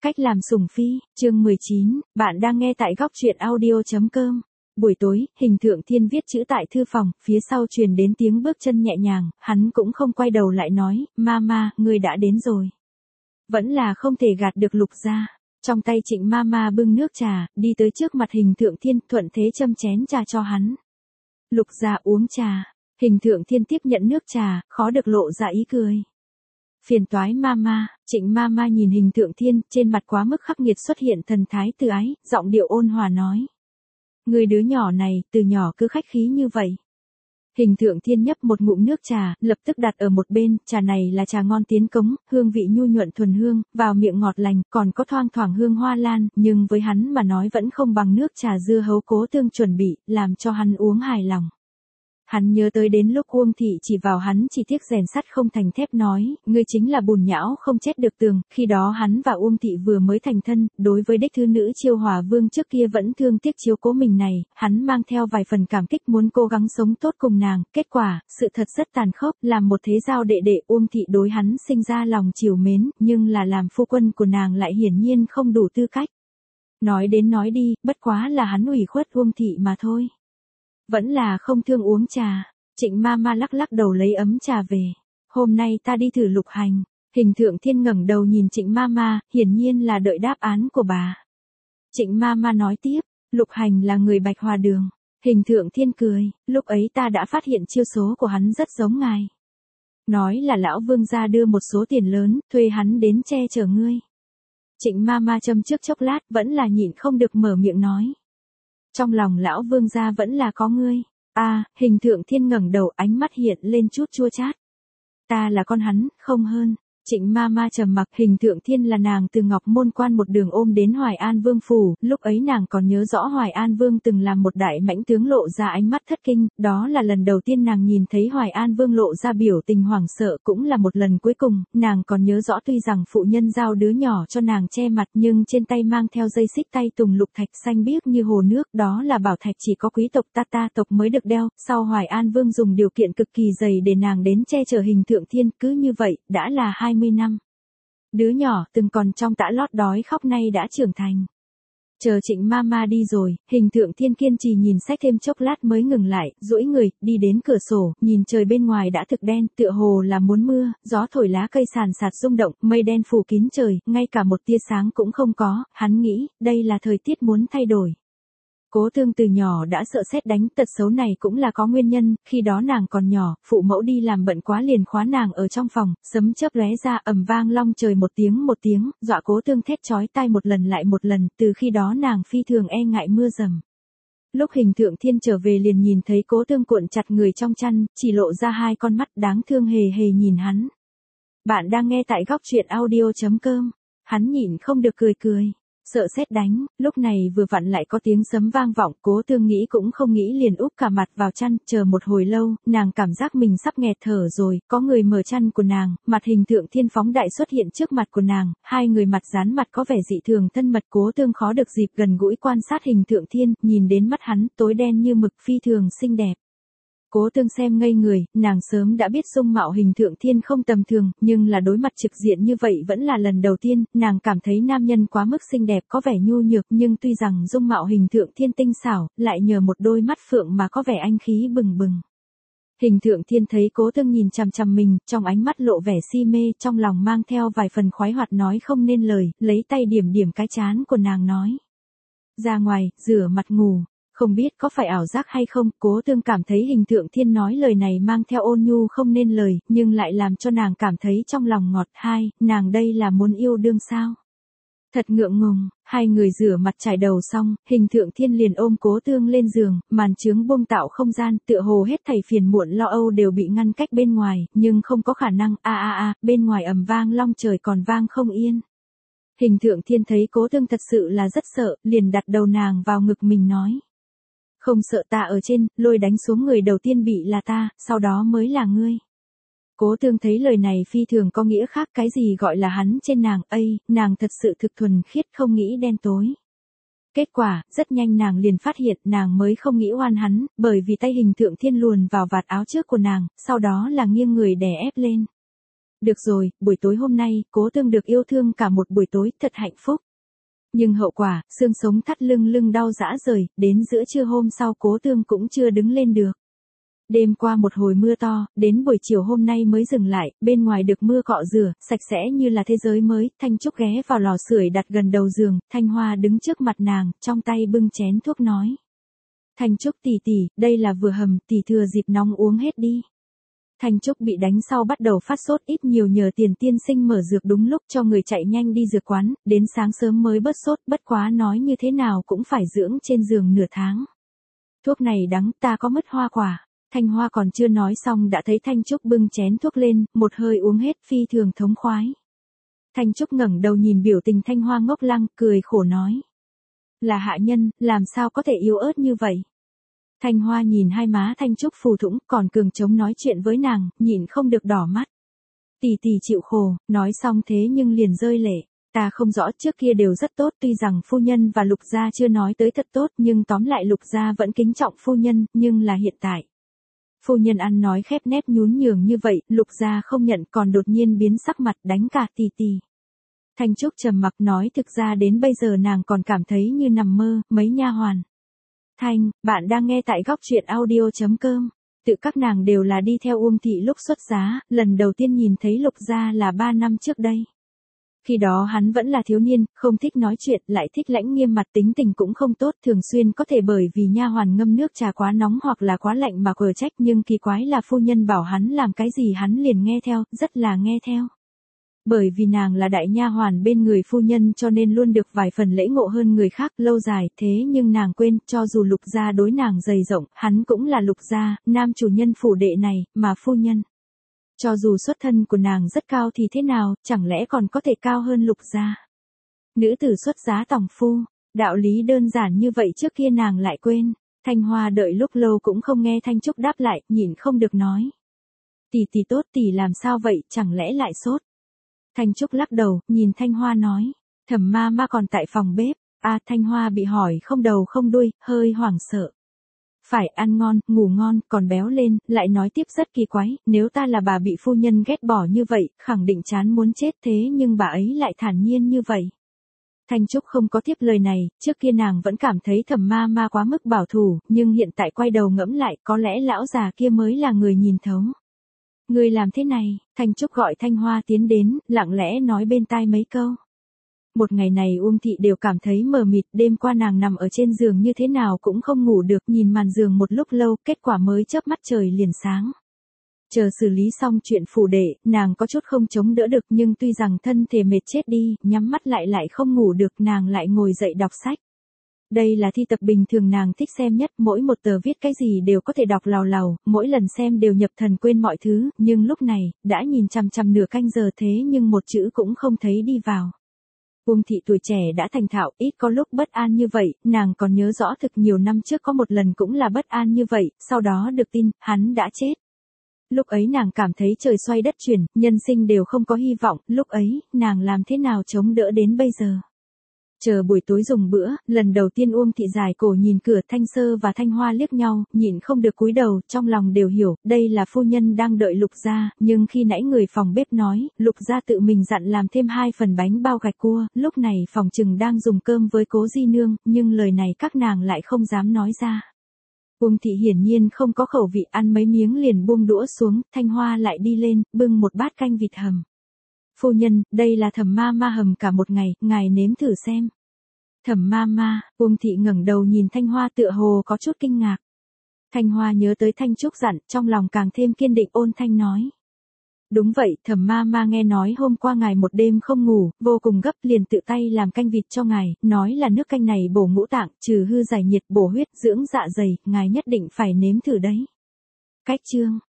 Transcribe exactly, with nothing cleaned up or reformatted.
Cách làm sủng phi, chương mười chín, bạn đang nghe tại góc truyện audio.com. Buổi tối, Hình Thượng Thiên viết chữ tại thư phòng, phía sau truyền đến tiếng bước chân nhẹ nhàng, hắn cũng không quay đầu lại nói, Mama, ngươi đã đến rồi. Vẫn là không thể gạt được Lục gia. Trong tay Trịnh Mama bưng nước trà, đi tới trước mặt Hình Thượng Thiên, thuận thế châm chén trà cho hắn. Lục gia uống trà, Hình Thượng Thiên tiếp nhận nước trà, khó được lộ ra ý cười. Phiền toái Mama, Trịnh Mama nhìn Hình Thượng Thiên, trên mặt quá mức khắc nghiệt xuất hiện thần thái từ ái, giọng điệu ôn hòa nói. Người đứa nhỏ này, từ nhỏ cứ khách khí như vậy. Hình Thượng Thiên nhấp một ngụm nước trà, lập tức đặt ở một bên, trà này là trà ngon tiến cống, hương vị nhu nhuận thuần hương, vào miệng ngọt lành, còn có thoang thoảng hương hoa lan, nhưng với hắn mà nói vẫn không bằng nước trà dưa hấu Cố Tương chuẩn bị, làm cho hắn uống hài lòng. Hắn nhớ tới đến lúc Uông Thị chỉ vào hắn chỉ tiếc rèn sắt không thành thép nói, ngươi chính là bùn nhão không chết được tường, khi đó hắn và Uông Thị vừa mới thành thân, đối với đích thứ nữ Chiêu Hòa Vương trước kia vẫn thương tiếc chiếu cố mình này, hắn mang theo vài phần cảm kích muốn cố gắng sống tốt cùng nàng, kết quả, sự thật rất tàn khốc, làm một thế giao đệ đệ Uông Thị đối hắn sinh ra lòng trìu mến, nhưng là làm phu quân của nàng lại hiển nhiên không đủ tư cách. Nói đến nói đi, bất quá là hắn ủy khuất Uông Thị mà thôi. Vẫn là không thương uống trà, Trịnh Mama lắc lắc đầu lấy ấm trà về. Hôm nay ta đi thử Lục Hành. Hình Thượng Thiên ngẩng đầu nhìn Trịnh Mama, hiển nhiên là đợi đáp án của bà. Trịnh Mama nói tiếp, Lục Hành là người Bạch Hòa Đường. Hình Thượng Thiên cười, lúc ấy ta đã phát hiện chiêu số của hắn rất giống ngài. Nói là lão vương gia đưa một số tiền lớn, thuê hắn đến che chở ngươi. Trịnh Mama châm trước chốc lát vẫn là nhịn không được mở miệng nói. Trong lòng lão vương gia vẫn là có ngươi. A, à, Hình Thượng Thiên ngẩng đầu, ánh mắt hiện lên chút chua chát. Ta là con hắn, không hơn. Trịnh Mama trầm mặc. Hình Thượng Thiên là nàng từ Ngọc Môn Quan một đường ôm đến Hoài An Vương phủ, lúc ấy nàng còn nhớ rõ Hoài An Vương từng làm một đại mãnh tướng lộ ra ánh mắt thất kinh, đó là lần đầu tiên nàng nhìn thấy Hoài An Vương lộ ra biểu tình hoảng sợ, cũng là một lần cuối cùng, nàng còn nhớ rõ tuy rằng phụ nhân giao đứa nhỏ cho nàng che mặt nhưng trên tay mang theo dây xích tay tùng lục thạch xanh biếc như hồ nước, đó là bảo thạch chỉ có quý tộc ta ta tộc mới được đeo, sau Hoài An Vương dùng điều kiện cực kỳ dày để nàng đến che chở Hình Thượng Thiên, cứ như vậy, đã là hai mươi năm. Đứa nhỏ từng còn trong tã lót đói khóc nay đã trưởng thành. Chờ Trịnh Mama đi rồi, Hình Thượng Thiên kiên trì nhìn sách thêm chốc lát mới ngừng lại, duỗi người, đi đến cửa sổ, nhìn trời bên ngoài đã thực đen, tựa hồ là muốn mưa, gió thổi lá cây sàn sạt rung động, mây đen phủ kín trời, ngay cả một tia sáng cũng không có, hắn nghĩ, đây là thời tiết muốn thay đổi. Cố Tương từ nhỏ đã sợ sét đánh, tật xấu này cũng là có nguyên nhân, khi đó nàng còn nhỏ, phụ mẫu đi làm bận quá liền khóa nàng ở trong phòng, sấm chớp lóe ra ầm vang long trời một tiếng một tiếng, dọa Cố Tương thét chói tai một lần lại một lần, từ khi đó nàng phi thường e ngại mưa dầm. Lúc Hình Thượng Thiên trở về liền nhìn thấy Cố Tương cuộn chặt người trong chăn, chỉ lộ ra hai con mắt đáng thương hề hề nhìn hắn. Bạn đang nghe tại góc truyện audio.com, hắn nhịn không được cười cười. Sợ sét đánh, lúc này vừa vặn lại có tiếng sấm vang vọng, Cố Tương nghĩ cũng không nghĩ liền úp cả mặt vào chăn, chờ một hồi lâu, nàng cảm giác mình sắp nghẹt thở rồi, có người mở chăn của nàng, mặt Hình Thượng Thiên phóng đại xuất hiện trước mặt của nàng, hai người mặt dán mặt có vẻ dị thường thân mật, Cố Tương khó được dịp gần gũi quan sát Hình Thượng Thiên, nhìn đến mắt hắn, tối đen như mực phi thường xinh đẹp. Cố Tương xem ngây người, nàng sớm đã biết dung mạo Hình Thượng Thiên không tầm thường, nhưng là đối mặt trực diện như vậy vẫn là lần đầu tiên, nàng cảm thấy nam nhân quá mức xinh đẹp có vẻ nhu nhược, nhưng tuy rằng dung mạo Hình Thượng Thiên tinh xảo, lại nhờ một đôi mắt phượng mà có vẻ anh khí bừng bừng. Hình Thượng Thiên thấy Cố Tương nhìn chằm chằm mình, trong ánh mắt lộ vẻ si mê, trong lòng mang theo vài phần khoái hoạt nói không nên lời, lấy tay điểm điểm cái trán của nàng nói. Ra ngoài, rửa mặt ngủ. Không biết có phải ảo giác hay không, Cố Tương cảm thấy Hình Thượng Thiên nói lời này mang theo ôn nhu không nên lời, nhưng lại làm cho nàng cảm thấy trong lòng ngọt. Hai, nàng đây là muốn yêu đương sao? Thật ngượng ngùng, hai người rửa mặt trải đầu xong, Hình Thượng Thiên liền ôm Cố Tương lên giường, màn chướng buông tạo không gian, tựa hồ hết thảy phiền muộn lo âu đều bị ngăn cách bên ngoài, nhưng không có khả năng, a a a, bên ngoài ầm vang long trời còn vang không yên. Hình Thượng Thiên thấy Cố Tương thật sự là rất sợ, liền đặt đầu nàng vào ngực mình nói. Không sợ ta ở trên, lôi đánh xuống người đầu tiên bị là ta, sau đó mới là ngươi. Cố Tương thấy lời này phi thường có nghĩa khác, cái gì gọi là hắn trên nàng, ây, nàng thật sự thực thuần khiết không nghĩ đen tối. Kết quả, rất nhanh nàng liền phát hiện nàng mới không nghĩ oan hắn, bởi vì tay Hình Thượng Thiên luồn vào vạt áo trước của nàng, sau đó là nghiêng người đè ép lên. Được rồi, buổi tối hôm nay, Cố Tương được yêu thương cả một buổi tối, thật hạnh phúc. Nhưng hậu quả, xương sống thắt lưng lưng đau rã rời, đến giữa trưa hôm sau Cố Tương cũng chưa đứng lên được. Đêm qua một hồi mưa to, đến buổi chiều hôm nay mới dừng lại, bên ngoài được mưa cọ rửa, sạch sẽ như là thế giới mới, Thanh Trúc ghé vào lò sưởi đặt gần đầu giường, Thanh Hoa đứng trước mặt nàng, trong tay bưng chén thuốc nói. Thanh Trúc tỷ tỷ, đây là vừa hầm, tỷ thừa dịp nóng uống hết đi. Thanh Trúc bị đánh sau bắt đầu phát sốt ít nhiều nhờ Tiền tiên sinh mở dược đúng lúc cho người chạy nhanh đi dược quán, đến sáng sớm mới bớt sốt, bất quá nói như thế nào cũng phải dưỡng trên giường nửa tháng. Thuốc này đắng, ta có mất hoa quả. Thanh Hoa còn chưa nói xong đã thấy Thanh Trúc bưng chén thuốc lên, một hơi uống hết phi thường thống khoái. Thanh Trúc ngẩng đầu nhìn biểu tình Thanh Hoa ngốc lăng, cười khổ nói. Là hạ nhân, làm sao có thể yếu ớt như vậy? Thanh Hoa nhìn hai má Thanh Trúc phù thủng, còn cường chống nói chuyện với nàng, nhịn không được đỏ mắt. Tỷ tỷ chịu khổ, nói xong thế nhưng liền rơi lệ. Ta không rõ, trước kia đều rất tốt, tuy rằng phu nhân và Lục gia chưa nói tới thật tốt, nhưng tóm lại Lục gia vẫn kính trọng phu nhân, nhưng là hiện tại. Phu nhân ăn nói khép nép nhún nhường như vậy, Lục gia không nhận còn đột nhiên biến sắc mặt đánh cả tỷ tỷ. Thanh Trúc trầm mặc nói thực ra đến bây giờ nàng còn cảm thấy như nằm mơ, mấy nha hoàn. Thanh, bạn đang nghe tại góc truyện audio chấm com. Tự các nàng đều là đi theo Uông Thị lúc xuất giá, lần đầu tiên nhìn thấy Lục gia là ba năm trước đây. Khi đó hắn vẫn là thiếu niên, không thích nói chuyện, lại thích lãnh nghiêm mặt, tính tình cũng không tốt, thường xuyên có thể bởi vì nha hoàn ngâm nước trà quá nóng hoặc là quá lạnh mà quở trách, nhưng kỳ quái là phu nhân bảo hắn làm cái gì hắn liền nghe theo, rất là nghe theo. Bởi vì nàng là đại nha hoàn bên người phu nhân cho nên luôn được vài phần lễ ngộ hơn người khác lâu dài, thế nhưng nàng quên, cho dù Lục gia đối nàng dày rộng, hắn cũng là Lục gia, nam chủ nhân phủ đệ này, mà phu nhân. Cho dù xuất thân của nàng rất cao thì thế nào, chẳng lẽ còn có thể cao hơn Lục gia. Nữ tử xuất giá tòng phu, đạo lý đơn giản như vậy trước kia nàng lại quên. Thanh Hoa đợi lúc lâu cũng không nghe Thanh Trúc đáp lại, nhịn không được nói. Tỷ tỷ tốt, tỷ làm sao vậy, chẳng lẽ lại sốt. Thanh Trúc lắc đầu, nhìn Thanh Hoa nói. Thẩm ma ma còn tại phòng bếp. À, Thanh Hoa bị hỏi không đầu không đuôi, hơi hoảng sợ. Phải ăn ngon, ngủ ngon, còn béo lên, lại nói tiếp rất kỳ quái, nếu ta là bà bị phu nhân ghét bỏ như vậy, khẳng định chán muốn chết thế nhưng bà ấy lại thản nhiên như vậy. Thanh Trúc không có tiếp lời này, trước kia nàng vẫn cảm thấy Thẩm ma ma quá mức bảo thủ, nhưng hiện tại quay đầu ngẫm lại, có lẽ lão già kia mới là người nhìn thấu. Người làm thế này, Thanh Trúc gọi Thanh Hoa tiến đến, lặng lẽ nói bên tai mấy câu. Một ngày này Uông Thị đều cảm thấy mờ mịt, đêm qua nàng nằm ở trên giường như thế nào cũng không ngủ được, nhìn màn giường một lúc lâu, kết quả mới chớp mắt trời liền sáng. Chờ xử lý xong chuyện phủ đệ, nàng có chút không chống đỡ được nhưng tuy rằng thân thể mệt chết đi, nhắm mắt lại lại không ngủ được, nàng lại ngồi dậy đọc sách. Đây là thi tập bình thường nàng thích xem nhất, mỗi một tờ viết cái gì đều có thể đọc lào lào, mỗi lần xem đều nhập thần quên mọi thứ, nhưng lúc này, đã nhìn chằm chằm nửa canh giờ thế nhưng một chữ cũng không thấy đi vào. Uông Thị tuổi trẻ đã thành thạo, ít có lúc bất an như vậy, nàng còn nhớ rõ thực nhiều năm trước có một lần cũng là bất an như vậy, sau đó được tin, hắn đã chết. Lúc ấy nàng cảm thấy trời xoay đất chuyển, nhân sinh đều không có hy vọng, lúc ấy, nàng làm thế nào chống đỡ đến bây giờ. Chờ buổi tối dùng bữa, lần đầu tiên Uông Thị dài cổ nhìn cửa, Thanh Sơ và Thanh Hoa liếc nhau, nhịn không được cúi đầu, trong lòng đều hiểu, đây là phu nhân đang đợi Lục gia, nhưng khi nãy người phòng bếp nói, Lục gia tự mình dặn làm thêm hai phần bánh bao gạch cua, lúc này phòng trừng đang dùng cơm với Cố Di Nương, nhưng lời này các nàng lại không dám nói ra. Uông Thị hiển nhiên không có khẩu vị, ăn mấy miếng liền buông đũa xuống, Thanh Hoa lại đi lên, bưng một bát canh vịt hầm. Phu nhân, đây là Thẩm ma ma hầm cả một ngày, ngài nếm thử xem. Thẩm ma ma, Uông Thị ngẩng đầu nhìn Thanh Hoa tựa hồ có chút kinh ngạc. Thanh Hoa nhớ tới Thanh Trúc dặn, trong lòng càng thêm kiên định ôn thanh nói. Đúng vậy, Thẩm ma ma nghe nói hôm qua ngài một đêm không ngủ, vô cùng gấp liền tự tay làm canh vịt cho ngài, nói là nước canh này bổ ngũ tạng, trừ hư giải nhiệt, bổ huyết, dưỡng dạ dày, ngài nhất định phải nếm thử đấy. Cách chương